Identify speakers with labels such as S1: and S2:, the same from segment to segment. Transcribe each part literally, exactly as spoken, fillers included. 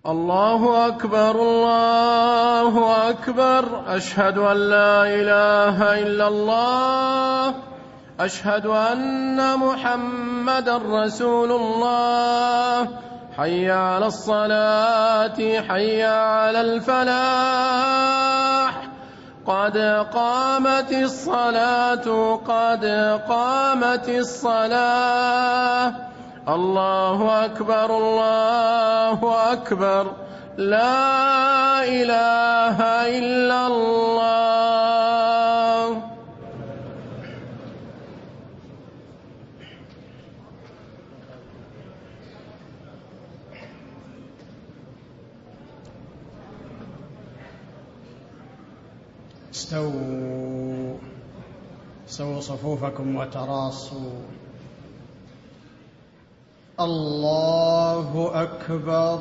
S1: الله أكبر الله أكبر. أشهد أن لا إله إلا الله. أشهد أن محمدا رسول الله. حي على الصلاة حي على الفلاح. قد قامت الصلاة قد قامت الصلاة. الله أكبر الله أكبر. لا إله إلا الله.
S2: استووا سووا صفوفكم وتراصوا. الله أكبر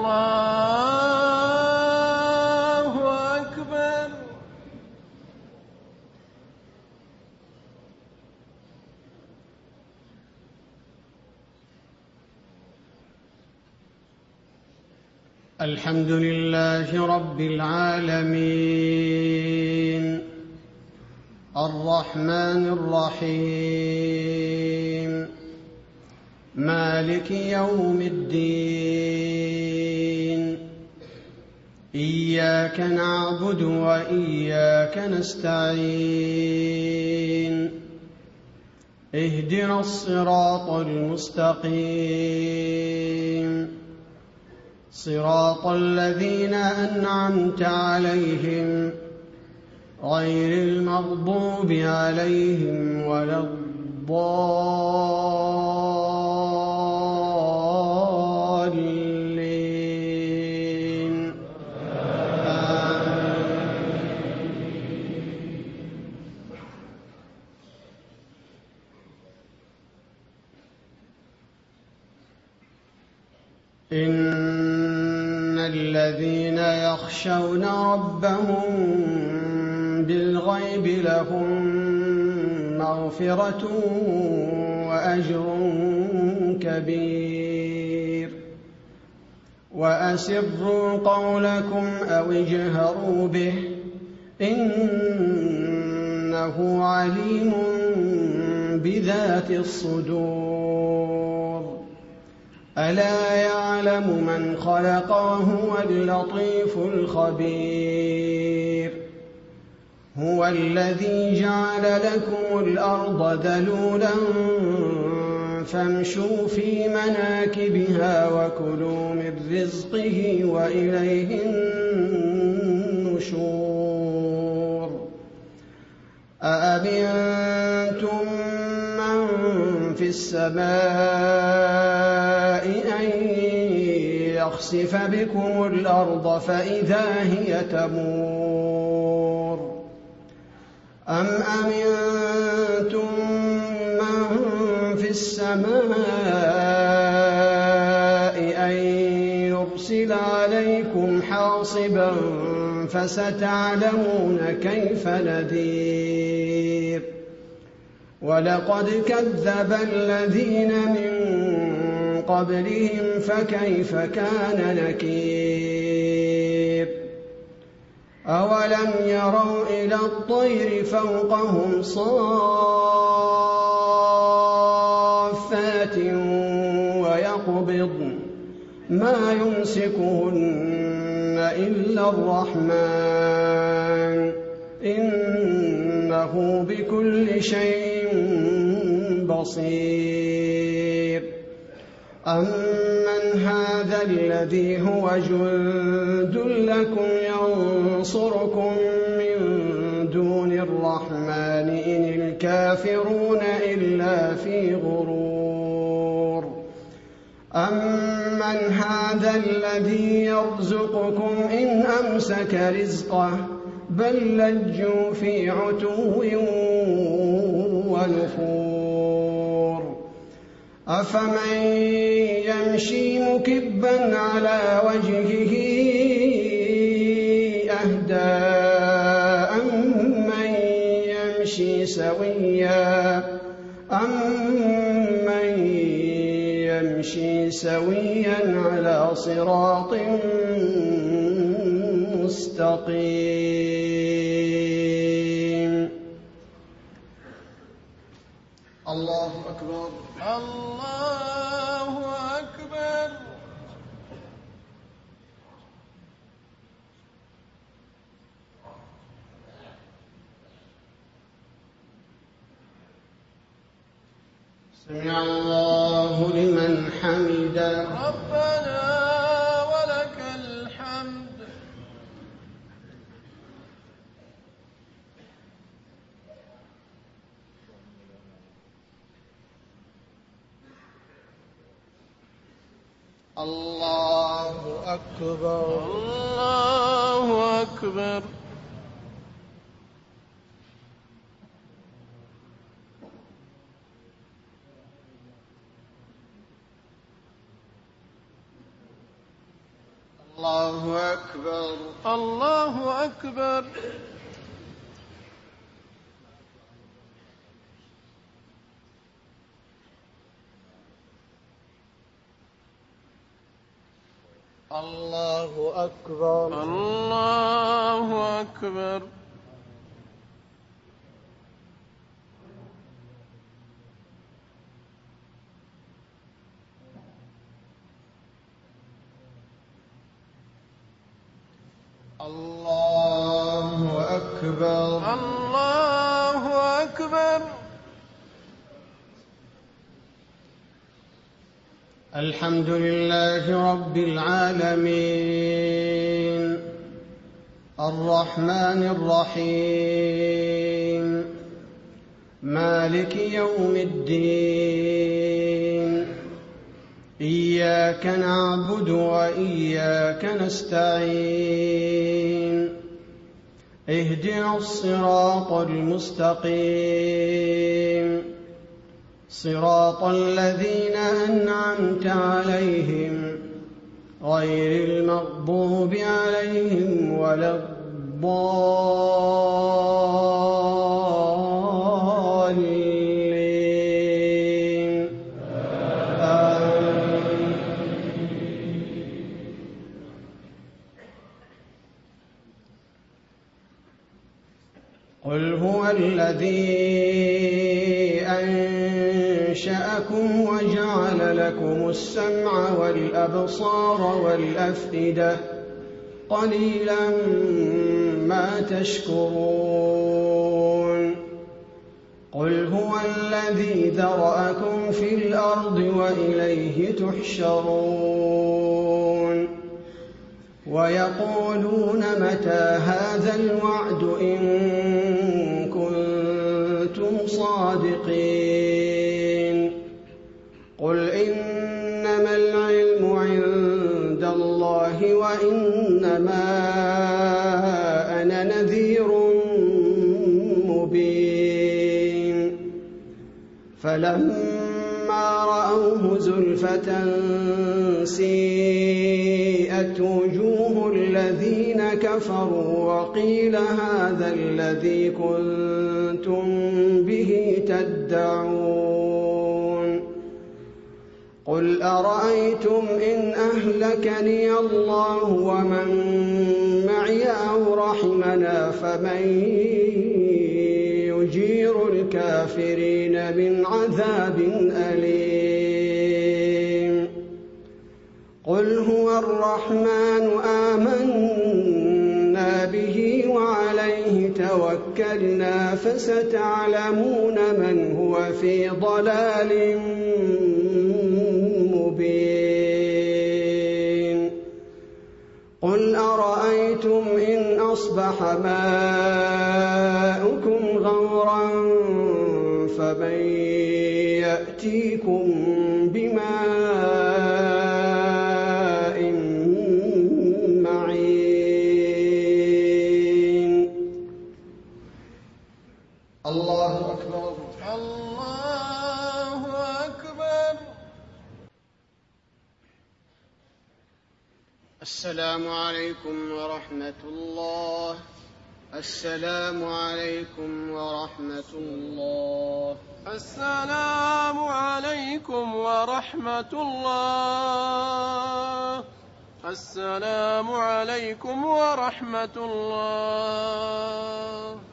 S1: الله أكبر.
S2: الحمد لله رب العالمين الرحمن الرحيم مالك يوم الدين. إياك نعبد وإياك نستعين. اهدنا الصراط المستقيم صراط الذين أنعمت عليهم غير المغضوب عليهم ولا الضالين. إن الذين يخشون ربهم بالغيب لهم مغفرة وأجر كبير. وأسروا قولكم أو اجهروا به إنه عليم بذات الصدور. ألا يعلم من خلق وهو اللطيف الخبير. هو الذي جعل لكم الأرض ذلولا فامشوا في مناكبها وكلوا من رزقه وإليه النشور. أأمنتم من في السماء أن يخسف بكم الأرض فإذا هي تمور. أم أمنتم من في السماء أن يرسل عليكم حاصبا فستعلمون كيف نذير. ولقد كذب الذين من قبلهم فكيف كان نكير. أولم يروا إلى الطير فوقهم صافات ويقبضن ما يمسكهن إلا الرحمن إنه بكل شيء بصير. أمن هذا الذي هو جند لكم ينصركم من دون الرحمن إن الكافرون إلا في غرور. أمن هذا الذي يرزقكم إن أمسك رزقه بل لجوا في عتو ونفور. أفمن يمشي مكبا على وجهه أهدى أمن يمشي سويا أمن يمشي سويا على صراط مستقيم. الله أكبر.
S1: الله أكبر.
S2: سمع الله لمن حمده.
S1: ربنا ولك الحمد.
S2: الله أكبر.
S1: الله أكبر.
S2: الله أكبر.
S1: الله أكبر.
S2: الله أكبر.
S1: الله أكبر.
S2: الله أكبر.
S1: الله أكبر.
S2: الحمد لله رب العالمين الرحمن الرحيم مالك يوم الدين إياك نعبد وإياك نستعين اهدنا الصراط المستقيم صراط الذين أنعمت عليهم غير المغضوب عليهم ولا الضالين آمين. قل هو الذي أنشأكم وجعل لكم السمع والأبصار والأفئدة قليلا ما تشكرون. قل هو الذي ذرأكم في الأرض وإليه تحشرون. ويقولون متى هذا الوعد إن كنتم صادقين. قل إنما العلم عند الله وإنما أنا نذير مبين. فلما رأوه زلفة سيئت وجوه الذين كفروا وقيل هذا الذي كنتم به تدعون. قل أرأيتم إن أهلكني الله ومن معي أو رحمنا فمن يجير الكافرين من عذاب أليم. قل هو الرحمن آمنا به وعليه توكلنا فستعلمون من هو في ضلال مبين. قل أرأيتم إن أصبح ماؤكم غورا فمن يأتيكم بماء معين. الله أكبر.
S1: الله أكبر.
S2: السلام عليكم ورحمة الله. السلام عليكم ورحمة الله.
S1: السلام عليكم عليكم ورحمة الله. السلام عليكم ورحمة الله.